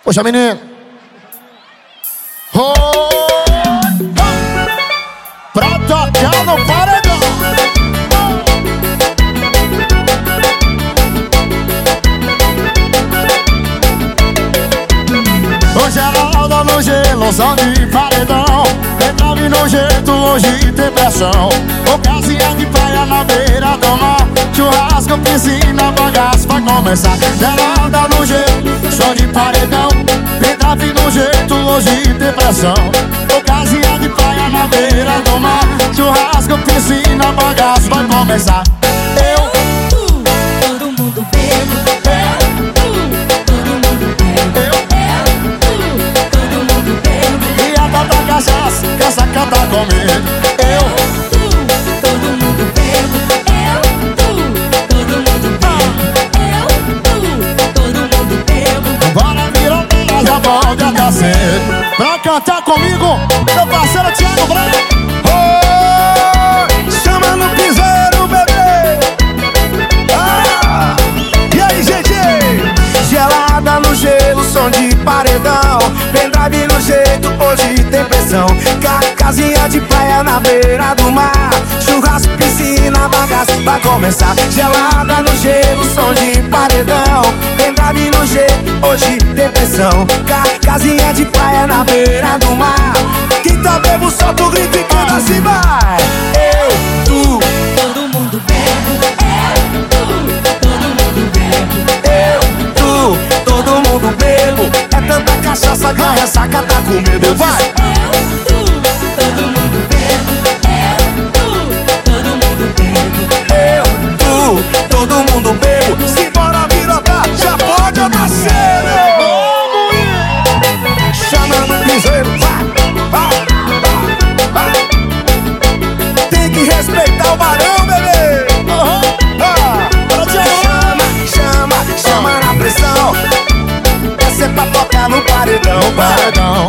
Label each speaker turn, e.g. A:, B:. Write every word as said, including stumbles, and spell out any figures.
A: Poxa, menino. Oh, pra tocar no paredão. Hoje ela anda no gelo, som de paredão. Entrave no jeito, hoje tem pressão. Ocasião de praia na beira do mar. Churrasco, piscina, bagaço vai começar. Ela anda no jeito, som de paredão. Entrave no jeito, hoje tem pressão. Ocasião de praia na beira do mar. Churrasco, piscina, bagaço vai começar. Eu,
B: todo mundo bebo.
A: Cachaça, que essa canta comigo. Eu,
B: tu, todo mundo bebo. Eu, tu, todo mundo bebo. Eu, tu, todo mundo bebo.
A: Bora virar bela, já pode até cedo. Pra cantar comigo, meu parceiro Thiago Branco. Oh, chama no piseiro, bebê. Ah, e aí, gente? Gelada no gelo, som de paredão. Pendrive no jeito, hoje tem pressão. Casinha de praia na beira do mar. Churrasco, piscina, bagaço vai começar. Gelada no gelo, som de paredão. Pendrive no jeito, hoje tem pressão. Casinha de praia na beira do mar. Quem tá bebo, solta o grito e canta assim, vai. Eu, tu,
B: todo mundo bebe. Eu, tu, todo mundo bebe.
A: eu, tu, todo mundo bebo. É tanta cachaça que a ressaca tá com medo. Vai!
B: Eu, tu, todo mundo bebe. Eu, tu, todo mundo bebe.
A: Eu, tu, todo mundo bebo. Simbora virotar, já pode nascer. Chama no piseiro, vai, vai, vai, vai. Tem que respeitar o barão, bebê. Ah, chama, chama, chama na pressão. Essa é pra tocar no paredão, paredão.